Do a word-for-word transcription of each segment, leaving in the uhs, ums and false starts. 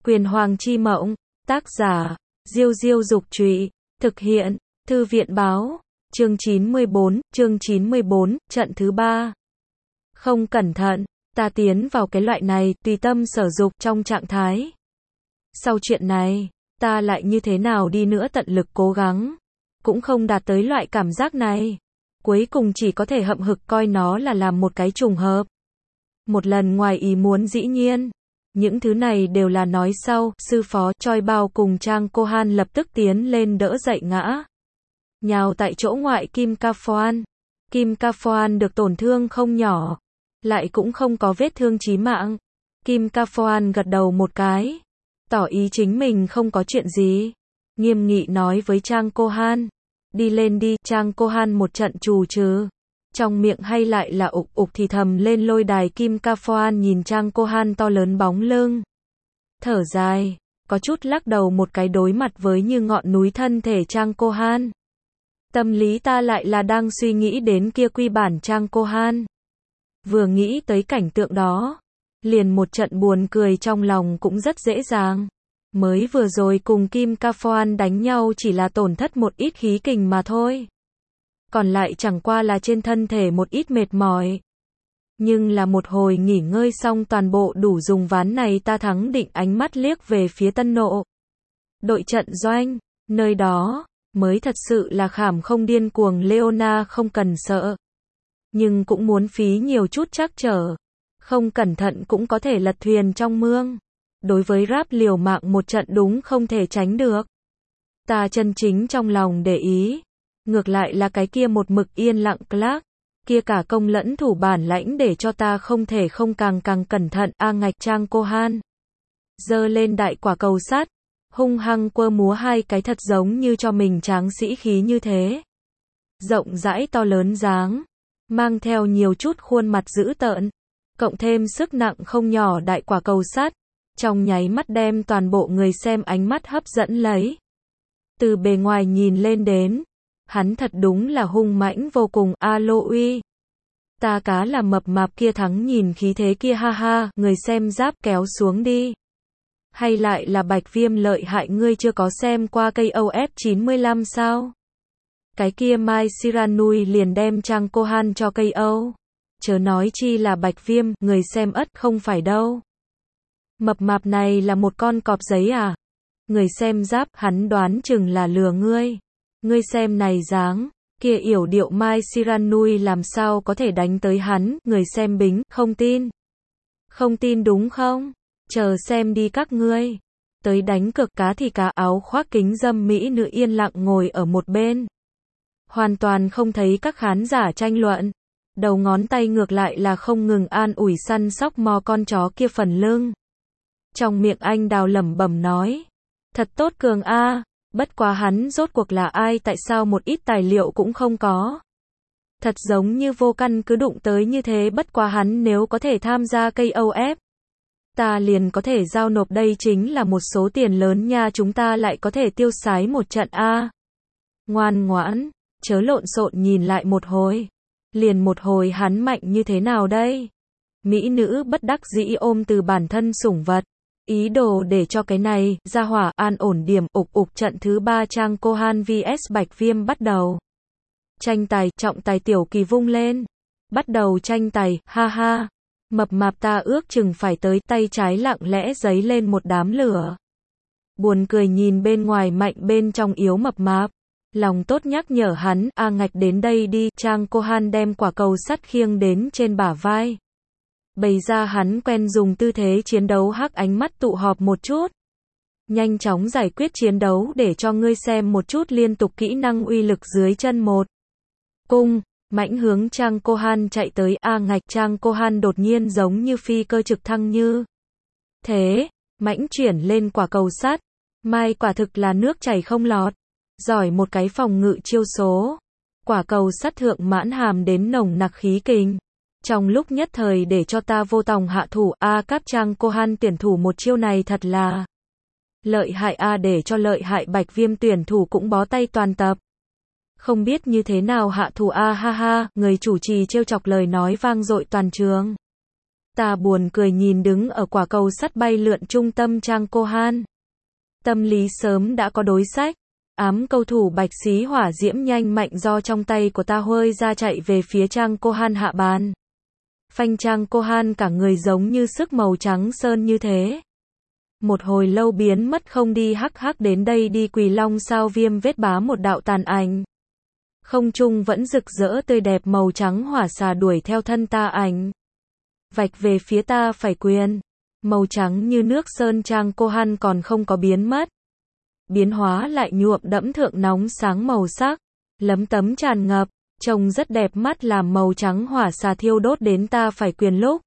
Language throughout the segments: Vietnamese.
Quyền Hoàng chi mộng, tác giả, Diêu Diêu Dục Trụy, thực hiện, Thư viện Báo, chương chín mươi bốn, chương chín mươi bốn, trận thứ ba. Không cẩn thận, ta tiến vào cái loại này, tùy tâm sở dục trong trạng thái. Sau chuyện này, ta lại như thế nào đi nữa tận lực cố gắng, cũng không đạt tới loại cảm giác này. Cuối cùng chỉ có thể hậm hực coi nó là làm một cái trùng hợp. Một lần ngoài ý muốn dĩ nhiên. Những thứ này đều là nói sau, sư phó, Choi Bao cùng Trang Cô Han lập tức tiến lên đỡ dậy ngã. Nhào tại chỗ ngoại Kim Ka Phoan. Kim Ka Phoan được tổn thương không nhỏ, lại cũng không có vết thương chí mạng. Kim Ka Phoan gật đầu một cái, tỏ ý chính mình không có chuyện gì. Nghiêm nghị nói với Trang Cô Han, đi lên đi. Trang Cô Han một trận trù trừ, trong miệng hay lại là ục ục thì thầm lên lôi đài. Kim Ka Phoan nhìn Trang Cô Han to lớn bóng lưng, thở dài, có chút lắc đầu một cái đối mặt với như ngọn núi thân thể Trang Cô Han. Tâm lý ta lại là đang suy nghĩ đến kia quy bản Trang Cô Han. Vừa nghĩ tới cảnh tượng đó, liền một trận buồn cười trong lòng cũng rất dễ dàng. Mới vừa rồi cùng Kim Ka Phoan đánh nhau chỉ là tổn thất một ít khí kình mà thôi. Còn lại chẳng qua là trên thân thể một ít mệt mỏi. Nhưng là một hồi nghỉ ngơi xong toàn bộ đủ dùng ván này ta thắng định. Ánh mắt liếc về phía Tân Nộ đội trận doanh, nơi đó mới thật sự là khảm không điên cuồng. Leona không cần sợ, nhưng cũng muốn phí nhiều chút trắc trở. Không cẩn thận cũng có thể lật thuyền trong mương. Đối với rap liều mạng một trận đúng không thể tránh được. Ta chân chính trong lòng để ý, ngược lại là cái kia một mực yên lặng Clark, kia cả công lẫn thủ bản lãnh để cho ta không thể không càng càng cẩn thận. A ngạch Trang Cô Han giơ lên đại quả cầu sắt, hung hăng quơ múa hai cái thật giống như cho mình tráng sĩ khí như thế. Rộng rãi to lớn dáng, mang theo nhiều chút khuôn mặt dữ tợn, cộng thêm sức nặng không nhỏ đại quả cầu sắt, trong nháy mắt đem toàn bộ người xem ánh mắt hấp dẫn lấy. Từ bề ngoài nhìn lên đến, hắn thật đúng là hung mãnh vô cùng. Alo uy, ta cá là mập mạp kia thắng nhìn khí thế kia ha ha. Người xem giáp kéo xuống đi. Hay lại là Bạch Viêm lợi hại, ngươi chưa có xem qua cây O F chín mươi lăm sao? Cái kia Mai Siranui liền đem Trang Cô Han cho cây O. Chớ nói chi là Bạch Viêm, người xem ất không phải đâu. Mập mạp này là một con cọp giấy à? Người xem giáp, hắn đoán chừng là lừa ngươi. Ngươi xem này dáng, kia yểu điệu Mai Siranui làm sao có thể đánh tới hắn. Người xem bính, không tin. Không tin đúng không? Chờ xem đi các ngươi. Tới đánh cực cá thì cá. Áo khoác kính râm mỹ nữ yên lặng ngồi ở một bên, hoàn toàn không thấy các khán giả tranh luận. Đầu ngón tay ngược lại là không ngừng an ủi săn sóc mò con chó kia phần lưng. Trong miệng anh đào lẩm bẩm nói, thật tốt cường a, bất quá hắn rốt cuộc là ai, tại sao một ít tài liệu cũng không có. Thật giống như vô căn cứ đụng tới như thế. Bất quá hắn nếu có thể tham gia cây O F, ta liền có thể giao nộp, đây chính là một số tiền lớn nha, chúng ta lại có thể tiêu xái một trận a. Ngoan ngoãn, chớ lộn xộn, nhìn lại một hồi. Liền một hồi hắn mạnh như thế nào đây? Mỹ nữ bất đắc dĩ ôm từ bản thân sủng vật, ý đồ để cho cái này ra hỏa an ổn điểm. Ục ục trận thứ ba Trang Cô Han vs Bạch Viêm bắt đầu. Tranh tài, trọng tài tiểu kỳ vung lên. Bắt đầu tranh tài, ha ha. Mập mạp ta ước chừng phải tới, tay trái lặng lẽ giấy lên một đám lửa. Buồn cười nhìn bên ngoài mạnh bên trong yếu mập mạp. Lòng tốt nhắc nhở hắn, a ngạch đến đây đi. Trang Cô Han đem quả cầu sắt khiêng đến trên bả vai, bày ra hắn quen dùng tư thế chiến đấu. Hắc ánh mắt tụ họp một chút, nhanh chóng giải quyết chiến đấu để cho ngươi xem một chút liên tục kỹ năng uy lực dưới chân một cung, mãnh hướng Trang Cô Han chạy tới. A ngạch Trang Cô Han đột nhiên giống như phi cơ trực thăng như thế, mãnh chuyển lên quả cầu sắt. Mai quả thực là nước chảy không lọt, giỏi một cái phòng ngự chiêu số. Quả cầu sắt thượng mãn hàm đến nồng nặc khí kình, trong lúc nhất thời để cho ta vô tòng hạ thủ. A cáp Trang Cô Han tuyển thủ một chiêu này thật là lợi hại a, để cho lợi hại Bạch Viêm tuyển thủ cũng bó tay toàn tập. Không biết như thế nào hạ thủ a, ha ha. Người chủ trì trêu chọc lời nói vang dội toàn trường. Ta buồn cười nhìn đứng ở quả cầu sắt bay lượn trung tâm Trang Kohan. Tâm lý sớm đã có đối sách. Ám cầu thủ bạch xí hỏa diễm nhanh mạnh do trong tay của ta huơi ra chạy về phía Trang Kohan hạ bàn. Phanh Trang Kohan cả người giống như sức màu trắng sơn như thế. Một hồi lâu biến mất không đi hắc hắc đến đây đi Quỳ Long sao viêm vết bá một đạo tàn ảnh. Không trung vẫn rực rỡ tươi đẹp màu trắng hỏa xà đuổi theo thân ta ảnh. Vạch về phía ta phải quyền. Màu trắng như nước sơn Trang Kohan còn không có biến mất. Biến hóa lại nhuộm đẫm thượng nóng sáng màu sắc. Lấm tấm tràn ngập. Trông rất đẹp mắt làm màu trắng hỏa xà thiêu đốt đến ta phải quyền lúc.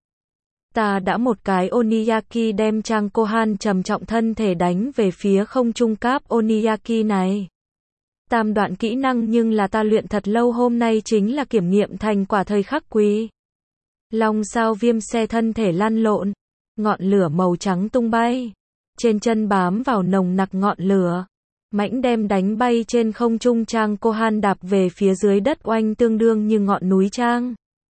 Ta đã một cái Oniyaki đem Trang Kohan trầm trọng thân thể đánh về phía không trung cáp Oniyaki này. Tam đoạn kỹ năng nhưng là ta luyện thật lâu hôm nay chính là kiểm nghiệm thành quả thời khắc quý. Long sao viêm xe thân thể lăn lộn. Ngọn lửa màu trắng tung bay. Trên chân bám vào nồng nặc ngọn lửa. Mãnh đem đánh bay trên không trung Trang Kohan đạp về phía dưới đất oanh tương đương như ngọn núi Trang.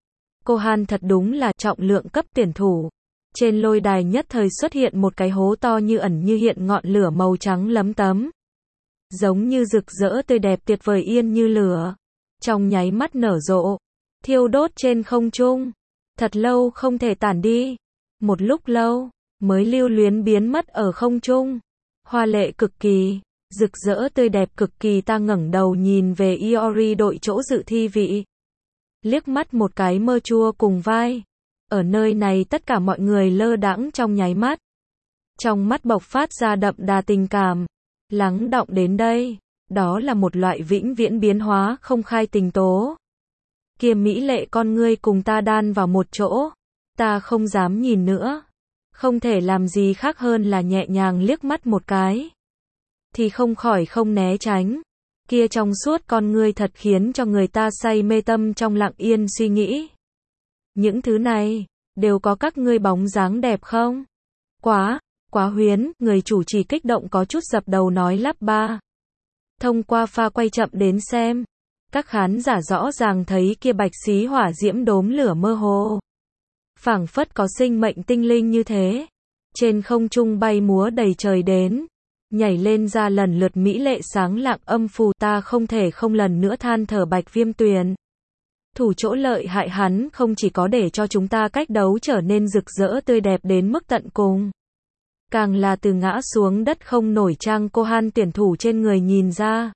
Kohan thật đúng là trọng lượng cấp tuyển thủ. Trên lôi đài nhất thời xuất hiện một cái hố to như ẩn như hiện ngọn lửa màu trắng lấm tấm. Giống như rực rỡ tươi đẹp tuyệt vời yên như lửa. Trong nháy mắt nở rộ. Thiêu đốt trên không trung. Thật lâu không thể tản đi. Một lúc lâu, mới lưu luyến biến mất ở không trung. Hoa lệ cực kỳ. Rực rỡ tươi đẹp cực kỳ ta ngẩng đầu nhìn về Iori đội chỗ dự thi vị. Liếc mắt một cái mơ chua cùng vai. Ở nơi này tất cả mọi người lơ đãng trong nháy mắt. Trong mắt bộc phát ra đậm đà tình cảm. Lắng đọng đến đây. Đó là một loại vĩnh viễn biến hóa không khai tình tố. Kia mỹ lệ con ngươi cùng ta đan vào một chỗ. Ta không dám nhìn nữa. Không thể làm gì khác hơn là nhẹ nhàng liếc mắt một cái. Thì không khỏi không né tránh. Kia trong suốt con ngươi thật khiến cho người ta say mê tâm trong lặng yên suy nghĩ. Những thứ này, đều có các ngươi bóng dáng đẹp không? Quá, quá huyến, người chủ trì kích động có chút dập đầu nói lắp ba. Thông qua pha quay chậm đến xem. Các khán giả rõ ràng thấy kia bạch xí hỏa diễm đốm lửa mơ hồ. Phảng phất có sinh mệnh tinh linh như thế. Trên không trung bay múa đầy trời đến. Nhảy lên ra lần lượt mỹ lệ sáng lạng âm phù ta không thể không lần nữa than thở bạch viêm tuyền. Thủ chỗ lợi hại hắn không chỉ có để cho chúng ta cách đấu trở nên rực rỡ tươi đẹp đến mức tận cùng. Càng là từ ngã xuống đất không nổi Trang Kohan tuyển thủ trên người nhìn ra.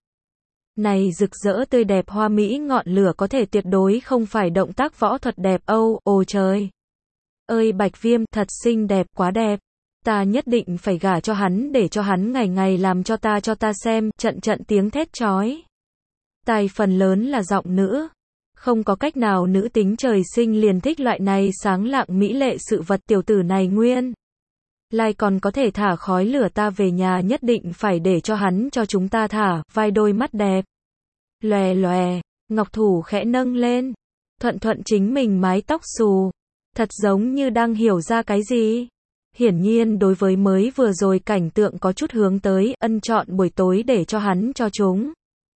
Này rực rỡ tươi đẹp hoa mỹ ngọn lửa có thể tuyệt đối không phải động tác võ thuật đẹp âu, ồ trời. Ơi bạch viêm thật xinh đẹp quá đẹp. Ta nhất định phải gả cho hắn để cho hắn ngày ngày làm cho ta cho ta xem, trận trận tiếng thét chói. Tai phần lớn là giọng nữ. Không có cách nào nữ tính trời sinh liền thích loại này sáng lạng mỹ lệ sự vật tiểu tử này nguyên. Lai còn có thể thả khói lửa ta về nhà nhất định phải để cho hắn cho chúng ta thả, vai đôi mắt đẹp. Lòe lòe, ngọc thủ khẽ nâng lên. Thuận thuận chính mình mái tóc xù. Thật giống như đang hiểu ra cái gì. Hiển nhiên đối với mới vừa rồi cảnh tượng có chút hướng tới, ân chọn buổi tối để cho hắn cho chúng.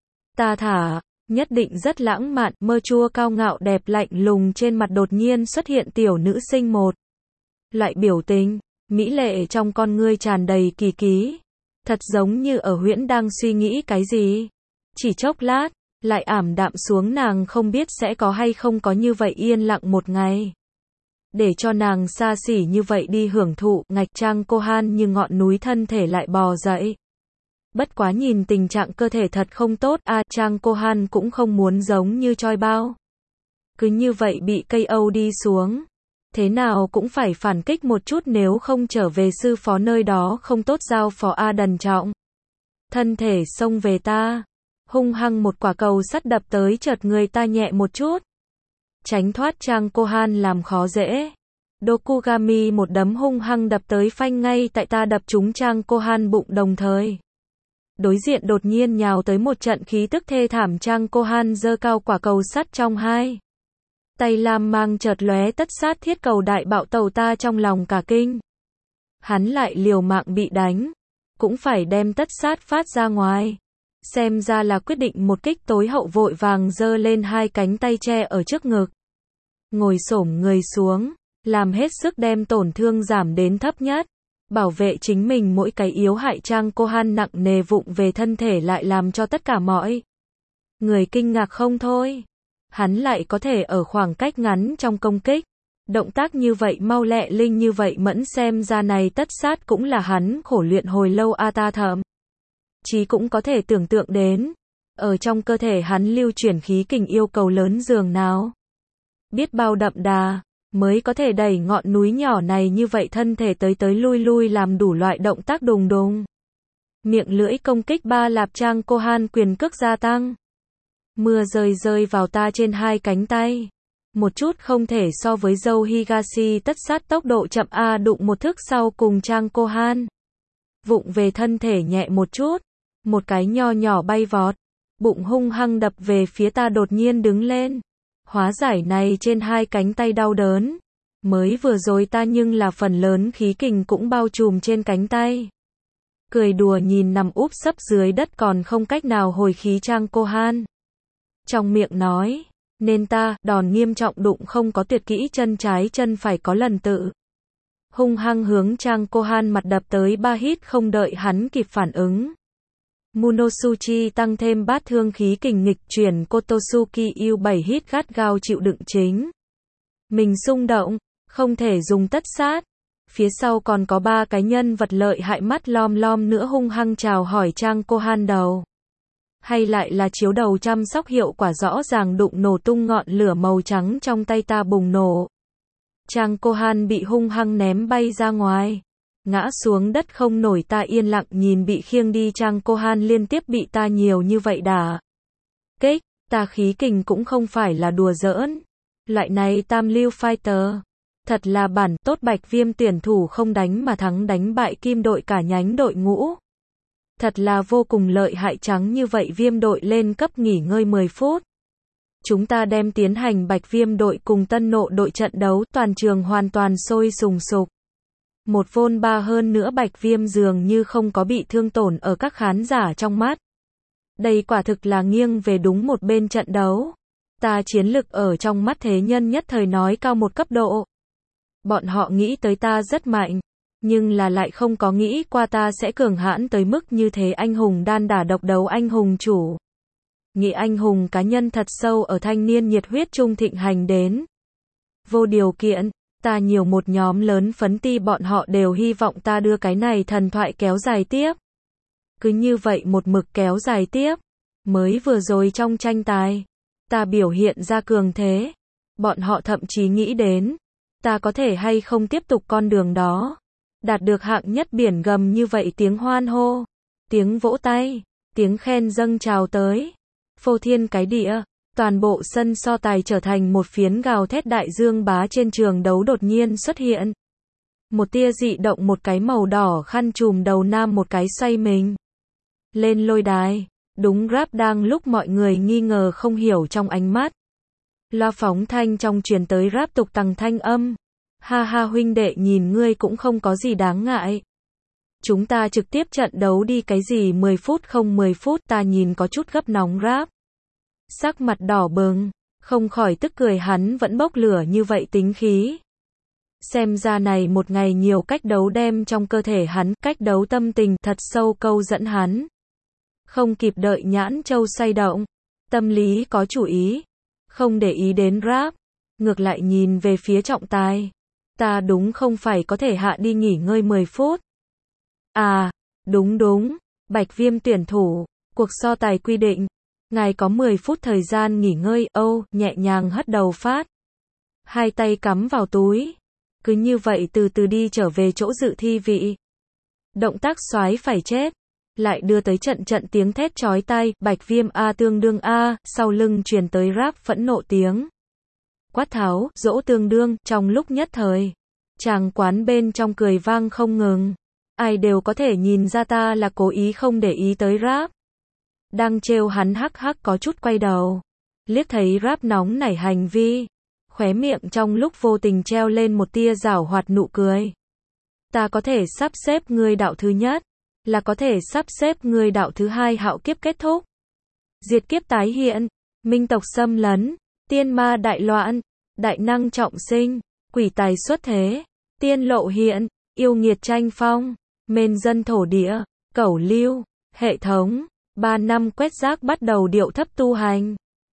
Ta thả, nhất định rất lãng mạn, mơ chua cao ngạo đẹp lạnh lùng trên mặt đột nhiên xuất hiện tiểu nữ sinh một. Loại biểu tình, mỹ lệ trong con ngươi tràn đầy kỳ ký. Thật giống như ở huyễn đang suy nghĩ cái gì. Chỉ chốc lát, lại ảm đạm xuống nàng không biết sẽ có hay không có như vậy yên lặng một ngày. Để cho nàng xa xỉ như vậy đi hưởng thụ, ngạch Trang Kohan như ngọn núi thân thể lại bò dậy. Bất quá nhìn tình trạng cơ thể thật không tốt, a à, Trang Kohan cũng không muốn giống như choi bao. Cứ như vậy bị cây âu đi xuống. Thế nào cũng phải phản kích một chút nếu không trở về sư phó nơi đó không tốt giao phó A đần trọng. Thân thể xông về ta. Hung hăng một quả cầu sắt đập tới chợt người ta nhẹ một chút. Tránh thoát Trang Kohan làm khó dễ. Dokugami một đấm hung hăng đập tới phanh ngay tại ta đập trúng Trang Kohan bụng đồng thời. Đối diện đột nhiên nhào tới một trận khí tức thê thảm Trang Kohan giơ cao quả cầu sắt trong hai. Tay lam mang chợt lóe tất sát thiết cầu đại bạo tàu ta trong lòng cả kinh. Hắn lại liều mạng bị đánh. Cũng phải đem tất sát phát ra ngoài. Xem ra là quyết định một kích tối hậu vội vàng giơ lên hai cánh tay che ở trước ngực. Ngồi xổm người xuống. làm hết sức đem tổn thương giảm đến thấp nhất, bảo vệ chính mình mỗi cái yếu hại. Trang Kohan nặng nề vụng về thân thể lại làm cho tất cả mọi người kinh ngạc không thôi. Hắn lại có thể ở khoảng cách ngắn trong công kích, động tác như vậy mau lẹ linh như vậy mẫn, xem ra này tất sát cũng là hắn khổ luyện hồi lâu a. Ta thậm chí cũng có thể tưởng tượng đến, ở trong cơ thể hắn lưu chuyển khí kình yêu cầu lớn dường nào, biết bao đậm đà, mới có thể đẩy ngọn núi nhỏ này như vậy thân thể tới tới lui lui làm đủ loại động tác đùng đùng. Miệng lưỡi công kích ba lạp. Trang Kohan quyền cước gia tăng. Mưa rơi rơi vào ta trên hai cánh tay. Một chút không thể so với dâu Higashi tất sát tốc độ chậm a. Đụng một thức sau cùng Trang Kohan vụng về thân thể nhẹ một chút, một cái nho nhỏ bay vọt, bụng hung hăng đập về phía ta. Đột nhiên đứng lên, hóa giải này trên hai cánh tay đau đớn. Mới vừa rồi ta nhưng là phần lớn khí kình cũng bao trùm trên cánh tay. Cười đùa nhìn nằm úp sấp dưới đất còn không cách nào hồi khí Trang Kohan. Trong miệng nói, nên ta, đòn nghiêm trọng đụng không có tuyệt kỹ, chân trái chân phải có lần tự hung hăng hướng Trang Kohan mặt đập tới. Ba hít không đợi hắn kịp phản ứng, Munosuchi tăng thêm bát thương khí kình nghịch chuyển. Kotosuki yêu bảy hít gắt gao chịu đựng chính mình xung động, không thể dùng tất sát. Phía sau còn có ba cái nhân vật lợi hại mắt lom lom nữa hung hăng chào hỏi Trang Kohan đầu. Hay lại là chiếu đầu chăm sóc hiệu quả rõ ràng đụng nổ tung ngọn lửa màu trắng trong tay ta bùng nổ. Trang Kohan bị hung hăng ném bay ra ngoài, ngã xuống đất không nổi. Ta yên lặng nhìn bị khiêng đi Trang Kohan liên tiếp bị ta nhiều như vậy đả kích, ta khí kình cũng không phải là đùa giỡn. Loại này tam lưu fighter, thật là bản tốt. Bạch Viêm tuyển thủ không đánh mà thắng, đánh bại Kim đội cả nhánh đội ngũ. Thật là vô cùng lợi hại. Trắng như vậy Viêm đội lên cấp nghỉ ngơi mười phút. Chúng ta đem tiến hành Bạch Viêm đội cùng Tân Nộ đội trận đấu, toàn trường hoàn toàn sôi sùng sục. Một vôn ba hơn nữa Bạch Viêm dường như không có bị thương tổn ở các khán giả trong mắt. Đây quả thực là nghiêng về đúng một bên trận đấu. Ta chiến lực ở trong mắt thế nhân nhất thời nói cao một cấp độ. Bọn họ nghĩ tới ta rất mạnh, nhưng là lại không có nghĩ qua ta sẽ cường hãn tới mức như thế. Anh hùng đan đả độc đấu, anh hùng chủ nghĩa, anh hùng cá nhân thật sâu ở thanh niên nhiệt huyết trung thịnh hành đến vô điều kiện. Ta nhiều một nhóm lớn phấn ti, bọn họ đều hy vọng ta đưa cái này thần thoại kéo dài tiếp. Cứ như vậy một mực kéo dài tiếp. Mới vừa rồi trong tranh tài, ta biểu hiện ra cường thế. Bọn họ thậm chí nghĩ đến, ta có thể hay không tiếp tục con đường đó. Đạt được hạng nhất biển gầm như vậy. Tiếng hoan hô, tiếng vỗ tay, tiếng khen dâng trào tới. Phô thiên cái địa, toàn bộ sân so tài trở thành một phiến gào thét đại dương bá. Trên trường đấu đột nhiên xuất hiện một tia dị động, một cái màu đỏ khăn trùm đầu nam một cái xoay mình lên lôi đài. Đúng rap đang lúc mọi người nghi ngờ không hiểu trong ánh mắt. Loa phóng thanh trong truyền tới rap tục tằng thanh âm. Ha ha huynh đệ, nhìn ngươi cũng không có gì đáng ngại. Chúng ta trực tiếp trận đấu đi, cái gì mười phút không mười phút. Ta nhìn có chút gấp nóng rap, sắc mặt đỏ bừng, không khỏi tức cười. Hắn vẫn bốc lửa như vậy tính khí. Xem ra này một ngày nhiều cách đấu đem trong cơ thể hắn, cách đấu tâm tình thật sâu câu dẫn hắn. Không kịp đợi nhãn châu xoay động, tâm lý có chủ ý, không để ý đến rap, ngược lại nhìn về phía trọng tài. Ta đúng không phải có thể hạ đi nghỉ ngơi mười phút? À, đúng đúng, Bạch Viêm tuyển thủ, cuộc so tài quy định, ngài có mười phút thời gian nghỉ ngơi. Âu, nhẹ nhàng hất đầu phát, hai tay cắm vào túi, cứ như vậy từ từ đi trở về chỗ dự thi vị. Động tác xoái phải chết, lại đưa tới trận trận tiếng thét chói tai. Bạch Viêm a tương đương a, sau lưng truyền tới rap phẫn nộ tiếng quát tháo, dỗ tương đương. Trong lúc nhất thời, tràng quán bên trong cười vang không ngừng. Ai đều có thể nhìn ra ta là cố ý không để ý tới rap. Đang trêu hắn hắc hắc có chút quay đầu, liếc thấy rap nóng nảy hành vi, khóe miệng trong lúc vô tình treo lên một tia giảo hoạt nụ cười. Ta có thể sắp xếp ngươi đạo thứ nhất, là có thể sắp xếp ngươi đạo thứ hai. Hạo kiếp kết thúc, diệt kiếp tái hiện, minh tộc xâm lấn, tiên ma đại loạn, đại năng trọng sinh, quỷ tài xuất thế, tiên lộ hiện, yêu nghiệt tranh phong, mên dân thổ địa, cẩu lưu, hệ thống, ba năm quét rác bắt đầu điệu thấp tu hành.